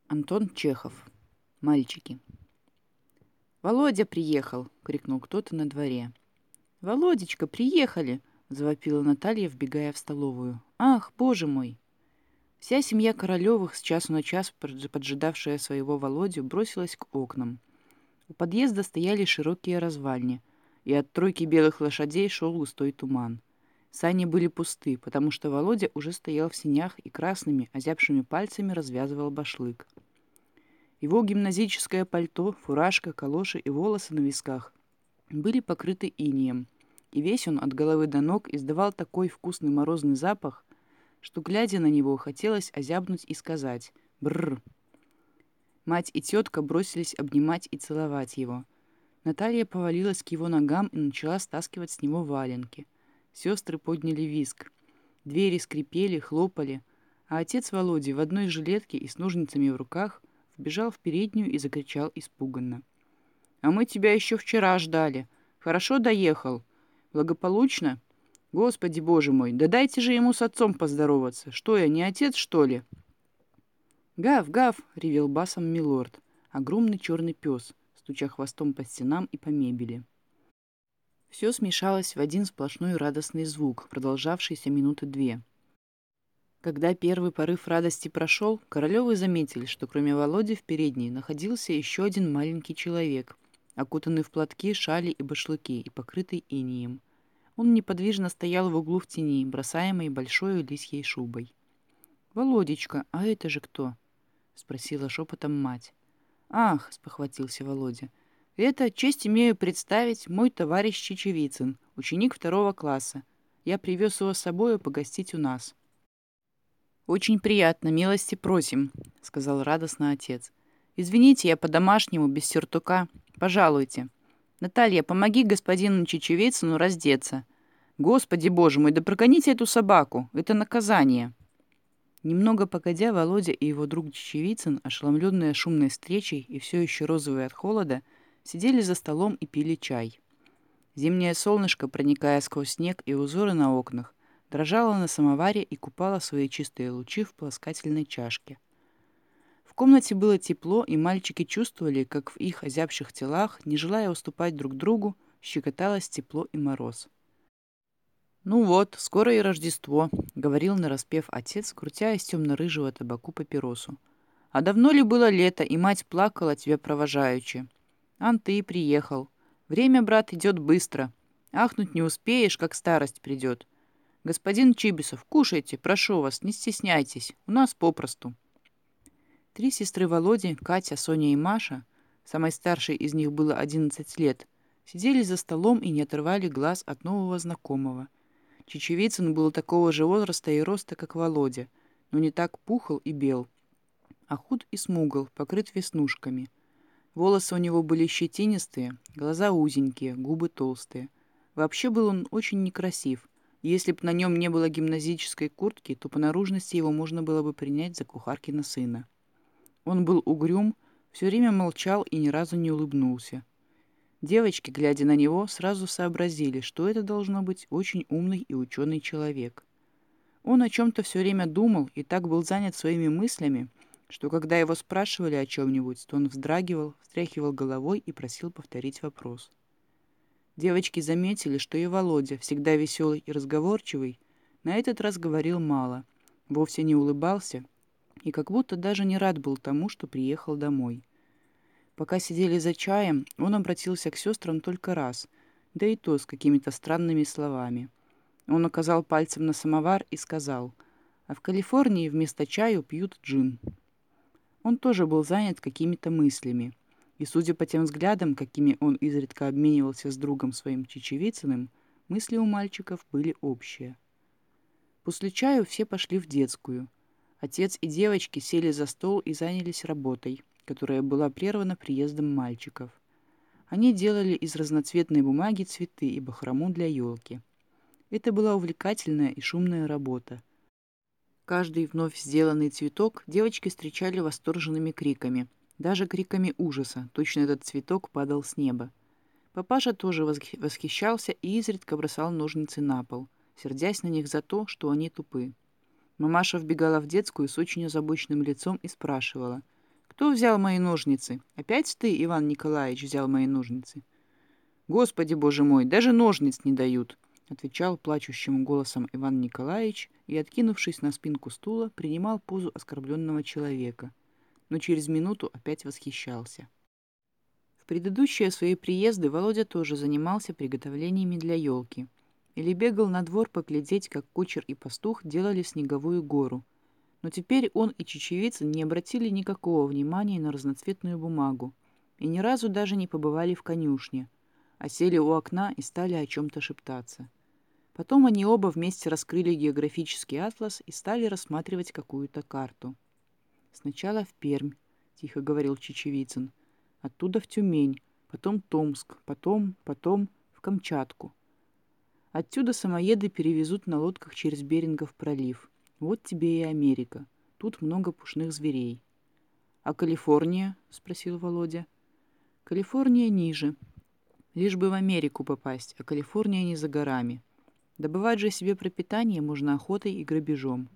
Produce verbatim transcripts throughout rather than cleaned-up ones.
Антон Чехов. Мальчики. «Володя приехал!» — крикнул кто-то на дворе. «Володечка, приехали!» — завопила Наталья, вбегая в столовую. «Ах, боже мой!» Вся семья Королевых, с часу на час поджидавшая своего Володю, бросилась к окнам. У подъезда стояли широкие развальни, и от тройки белых лошадей шел густой туман. Сани были пусты, потому что Володя уже стоял в сенях и красными, озябшими пальцами развязывал башлык. Его гимназическое пальто, фуражка, калоши и волосы на висках были покрыты инеем, и весь он от головы до ног издавал такой вкусный морозный запах, что, глядя на него, хотелось озябнуть и сказать «бррр». Мать и тетка бросились обнимать и целовать его. Наталья повалилась к его ногам и начала стаскивать с него валенки. Сестры подняли визг. Двери скрипели, хлопали, а отец Володи в одной жилетке и с ножницами в руках вбежал в переднюю и закричал испуганно. «А мы тебя еще вчера ждали. Хорошо доехал? Благополучно? Господи, боже мой, да дайте же ему с отцом поздороваться. Что я, не отец, что ли?» «Гав, гав!» — ревел басом милорд, огромный черный пес, стуча хвостом по стенам и по мебели. Все смешалось в один сплошной радостный звук, продолжавшийся минуты две. Когда первый порыв радости прошел, Королевы заметили, что кроме Володи в передней находился еще один маленький человек, окутанный в платки, шали и башлыки и покрытый инеем. Он неподвижно стоял в углу в тени, бросаемой большой лисьей шубой. «Володечка, а это же кто?» — спросила шепотом мать. «Ах!» — спохватился Володя. «Это, честь имею представить, мой товарищ Чечевицын, ученик второго класса. Я привез его с собой погостить у нас». «Очень приятно, милости просим», — сказал радостно отец. «Извините, я по-домашнему, без сюртука. Пожалуйте. Наталья, помоги господину Чечевицыну раздеться. Господи боже мой, да прогоните эту собаку. Это наказание». Немного погодя, Володя и его друг Чечевицын, ошеломленные шумной встречей и все еще розовые от холода, сидели за столом и пили чай. Зимнее солнышко, проникая сквозь снег и узоры на окнах, дрожала на самоваре и купала свои чистые лучи в полоскательной чашке. В комнате было тепло, и мальчики чувствовали, как в их озябших телах, не желая уступать друг другу, щекоталось тепло и мороз. «Ну вот, скоро и Рождество», — говорил нараспев отец, крутя из темно-рыжего табаку папиросу. «А давно ли было лето, и мать плакала тебя провожаючи? Ан, ты и приехал. Время, брат, идет быстро. Ахнуть не успеешь, как старость придет. Господин Чибисов, кушайте, прошу вас, не стесняйтесь, у нас попросту». Три сестры Володи, Катя, Соня и Маша, самой старшей из них было одиннадцать лет, сидели за столом и не отрывали глаз от нового знакомого. Чечевицын был такого же возраста и роста, как Володя, но не так пухл и бел, а худ и смугл, покрыт веснушками. Волосы у него были щетинистые, глаза узенькие, губы толстые. Вообще был он очень некрасив, и если б на нем не было гимназической куртки, то по наружности его можно было бы принять за кухаркина сына. Он был угрюм, все время молчал и ни разу не улыбнулся. Девочки, глядя на него, сразу сообразили, что это должно быть очень умный и ученый человек. Он о чем-то все время думал и так был занят своими мыслями, что когда его спрашивали о чем-нибудь, то он вздрагивал, встряхивал головой и просил повторить вопрос. Девочки заметили, что и Володя, всегда веселый и разговорчивый, на этот раз говорил мало, вовсе не улыбался и как будто даже не рад был тому, что приехал домой. Пока сидели за чаем, он обратился к сестрам только раз, да и то с какими-то странными словами. Он указал пальцем на самовар и сказал, «А в Калифорнии вместо чаю пьют джин». Он тоже был занят какими-то мыслями, и, судя по тем взглядам, какими он изредка обменивался с другом своим Чечевицыным, мысли у мальчиков были общие. После чаю все пошли в детскую. Отец и девочки сели за стол и занялись работой, которая была прервана приездом мальчиков. Они делали из разноцветной бумаги цветы и бахрому для елки. Это была увлекательная и шумная работа. Каждый вновь сделанный цветок девочки встречали восторженными криками, даже криками ужаса, точно этот цветок падал с неба. Папаша тоже восхищался и изредка бросал ножницы на пол, сердясь на них за то, что они тупы. Мамаша вбегала в детскую с очень озабоченным лицом и спрашивала, Кто взял мои ножницы? Опять ты, Иван Николаевич, взял мои ножницы? Господи, боже мой, даже ножниц не дают, отвечал плачущим голосом Иван Николаевич и, откинувшись на спинку стула, принимал позу оскорбленного человека, но через минуту опять восхищался. В предыдущие свои приезды Володя тоже занимался приготовлениями для елки или бегал на двор поглядеть, как кучер и пастух делали снеговую гору. Но теперь он и Чечевицын не обратили никакого внимания на разноцветную бумагу и ни разу даже не побывали в конюшне, а сели у окна и стали о чем-то шептаться. Потом они оба вместе раскрыли географический атлас и стали рассматривать какую-то карту. «Сначала в Пермь», — тихо говорил Чечевицын, «оттуда в Тюмень, потом Томск, потом, потом в Камчатку. Отсюда самоеды перевезут на лодках через Берингов пролив. Вот тебе и Америка. Тут много пушных зверей». «А Калифорния?» — спросил Володя. «Калифорния ниже. Лишь бы в Америку попасть, а Калифорния не за горами. Добывать же себе пропитание можно охотой и грабежом».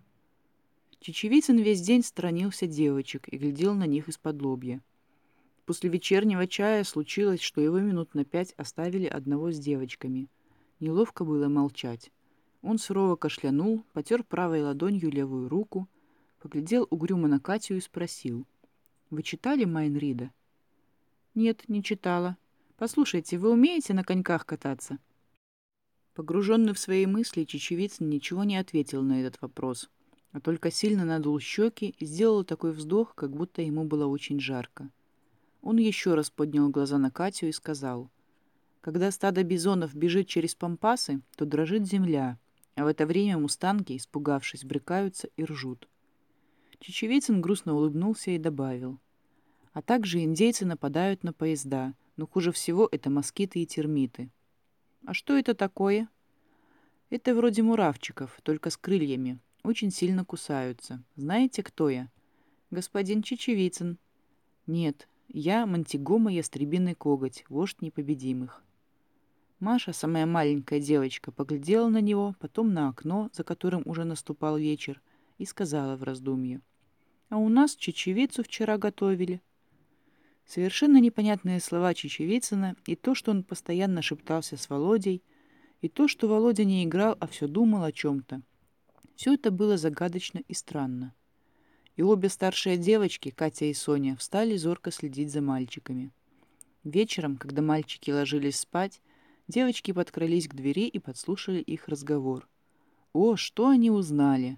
Чечевицын весь день сторонился девочек и глядел на них из-под лобья. После вечернего чая случилось, что его минут на пять оставили одного с девочками. Неловко было молчать. Он сурово кашлянул, потер правой ладонью левую руку, поглядел угрюмо на Катю и спросил: «Вы читали Майн Рида?» «Нет, не читала. Послушайте, вы умеете на коньках кататься?» Погруженный в свои мысли, Чечевицын ничего не ответил на этот вопрос, а только сильно надул щеки и сделал такой вздох, как будто ему было очень жарко. Он еще раз поднял глаза на Катю и сказал: «Когда стадо бизонов бежит через пампасы, то дрожит земля, а в это время мустанги, испугавшись, брыкаются и ржут». Чечевицын грустно улыбнулся и добавил: «А также индейцы нападают на поезда, но хуже всего это москиты и термиты». «А что это такое?» «Это вроде муравчиков, только с крыльями. Очень сильно кусаются. Знаете, кто я?» «Господин Чечевицын». «Нет, я Монтигомо Ястребиный коготь, вождь непобедимых». Маша, самая маленькая девочка, поглядела на него, потом на окно, за которым уже наступал вечер, и сказала в раздумье: «А у нас чечевицу вчера готовили». Совершенно непонятные слова Чечевицына и то, что он постоянно шептался с Володей, и то, что Володя не играл, а все думал о чем-то. Все это было загадочно и странно. И обе старшие девочки, Катя и Соня, встали зорко следить за мальчиками. Вечером, когда мальчики ложились спать, девочки подкрались к двери и подслушали их разговор. О, что они узнали!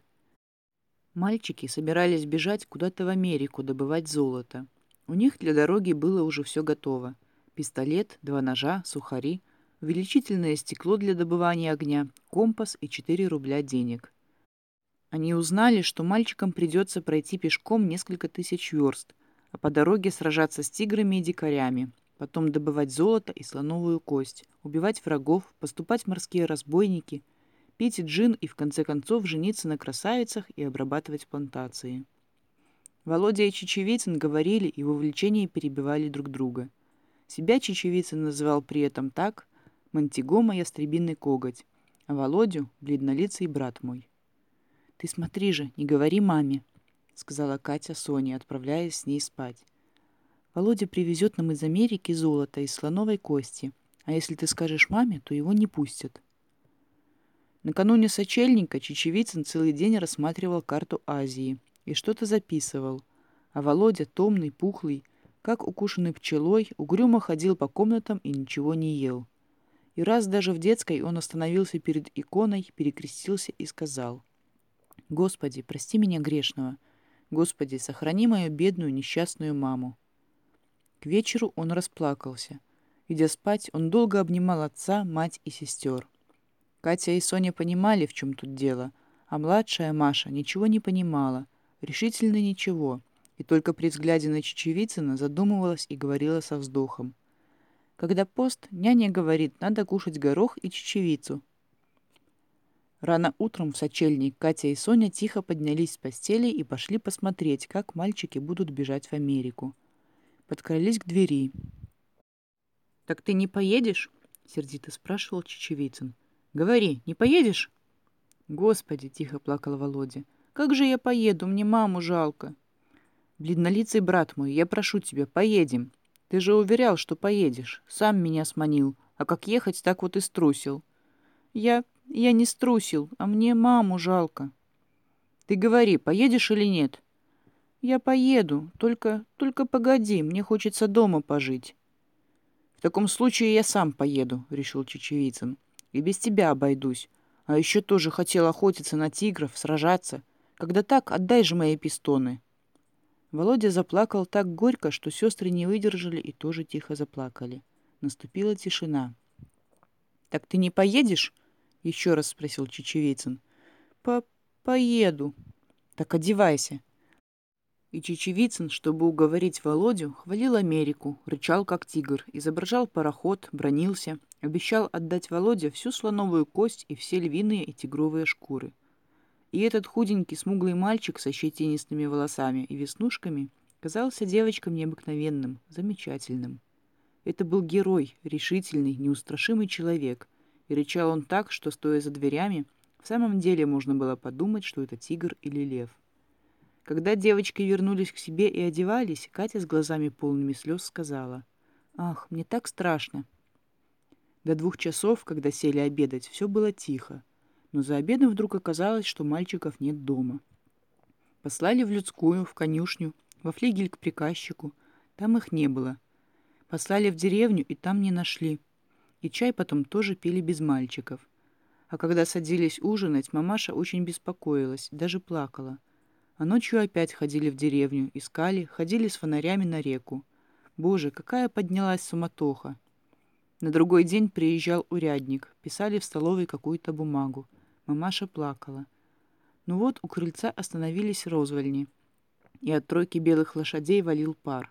Мальчики собирались бежать куда-то в Америку добывать золото. У них для дороги было уже все готово. Пистолет, два ножа, сухари, увеличительное стекло для добывания огня, компас и четыре рубля денег. Они узнали, что мальчикам придется пройти пешком несколько тысяч верст, а по дороге сражаться с тиграми и дикарями, потом добывать золото и слоновую кость, убивать врагов, поступать в морские разбойники, пить джин и в конце концов жениться на красавицах и обрабатывать плантации. Володя и Чечевицын говорили и в увлечении перебивали друг друга. Себя Чечевицын называл при этом так: «Монтигомо Ястребиный коготь», а Володю — «Бледнолицый брат мой». «Ты смотри же, не говори маме», — сказала Катя Соне, отправляясь с ней спать. «Володя привезет нам из Америки золото из слоновой кости, а если ты скажешь маме, то его не пустят». Накануне сочельника Чечевицын целый день рассматривал карту Азии и что-то записывал, а Володя, томный, пухлый, как укушенный пчелой, угрюмо ходил по комнатам и ничего не ел. И раз даже в детской он остановился перед иконой, перекрестился и сказал: «Господи, прости меня грешного. Господи, сохрани мою бедную несчастную маму». К вечеру он расплакался. Идя спать, он долго обнимал отца, мать и сестер. Катя и Соня понимали, в чем тут дело, а младшая Маша ничего не понимала, решительно ничего, и только при взгляде на Чечевицына задумывалась и говорила со вздохом: «Когда пост, няня говорит, надо кушать горох и чечевицу». Рано утром в сочельник Катя и Соня тихо поднялись с постели и пошли посмотреть, как мальчики будут бежать в Америку. Подкрались к двери. «Так ты не поедешь?» — сердито спрашивал Чечевицын. «Говори, не поедешь?» «Господи!» — тихо плакал Володя. «Как же я поеду? Мне маму жалко». Бледнолицый брат мой, я прошу тебя, поедем. Ты же уверял, что поедешь. Сам меня сманил. А как ехать, так вот и струсил. Я... я не струсил, а мне маму жалко. Ты говори, поедешь или нет? Я поеду, только... только погоди, мне хочется дома пожить. В таком случае я сам поеду, решил Чечевицын. И без тебя обойдусь. А еще тоже хотел охотиться на тигров, сражаться. Когда так, отдай же мои пистоны. Володя заплакал так горько, что сестры не выдержали и тоже тихо заплакали. Наступила тишина. «Так ты не поедешь?» — еще раз спросил Чечевицын. «По... поеду». «Так одевайся». И Чечевицын, чтобы уговорить Володю, хвалил Америку, рычал как тигр, изображал пароход, бранился, обещал отдать Володе всю слоновую кость и все львиные и тигровые шкуры. И этот худенький смуглый мальчик со щетинистыми волосами и веснушками казался девочкам необыкновенным, замечательным. Это был герой, решительный, неустрашимый человек, и рычал он так, что, стоя за дверями, в самом деле можно было подумать, что это тигр или лев. Когда девочки вернулись к себе и одевались, Катя с глазами полными слез сказала: «Ах, мне так страшно». До двух часов, когда сели обедать, все было тихо. Но за обедом вдруг оказалось, что мальчиков нет дома. Послали в людскую, в конюшню, во флигель к приказчику. Там их не было. Послали в деревню, и там не нашли. И чай потом тоже пили без мальчиков. А когда садились ужинать, мамаша очень беспокоилась, даже плакала. А ночью опять ходили в деревню, искали, ходили с фонарями на реку. Боже, какая поднялась суматоха! На другой день приезжал урядник, писали в столовой какую-то бумагу. Мамаша плакала. Ну вот у крыльца остановились розвальни, и от тройки белых лошадей валил пар.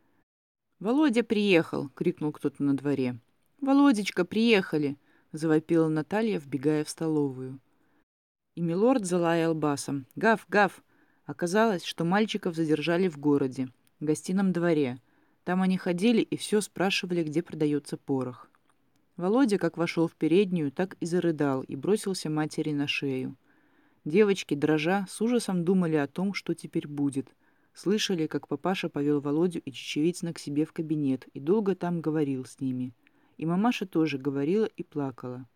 «Володя приехал!» — крикнул кто-то на дворе. «Володечка, приехали!» — завопила Наталья, вбегая в столовую. И милорд залаял басом: «Гав, гав!» Оказалось, что мальчиков задержали в городе, в гостином дворе. Там они ходили и все спрашивали, где продается порох. Володя, как вошел в переднюю, так и зарыдал и бросился матери на шею. Девочки, дрожа, с ужасом думали о том, что теперь будет. Слышали, как папаша повел Володю и Чечевицына к себе в кабинет и долго там говорил с ними. И мамаша тоже говорила и плакала.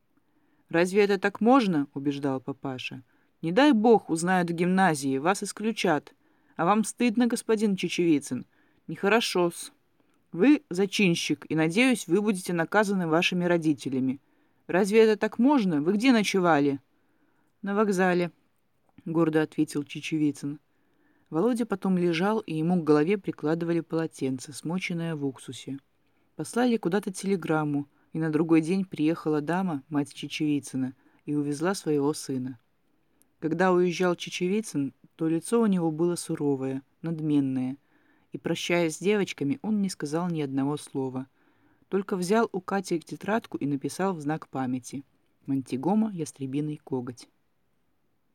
«Разве это так можно?» — убеждал папаша. «Не дай бог узнают в гимназии, вас исключат. А вам стыдно, господин Чечевицын? Нехорошо-с. Вы зачинщик, и, надеюсь, вы будете наказаны вашими родителями. Разве это так можно? Вы где ночевали?» «На вокзале», — гордо ответил Чечевицын. Володя потом лежал, и ему к голове прикладывали полотенце, смоченное в уксусе. Послали куда-то телеграмму, и на другой день приехала дама, мать Чечевицына, и увезла своего сына. Когда уезжал Чечевицын, то лицо у него было суровое, надменное, и, прощаясь с девочками, он не сказал ни одного слова, только взял у Кати тетрадку и написал в знак памяти: «Монтигомо, ястребиный коготь».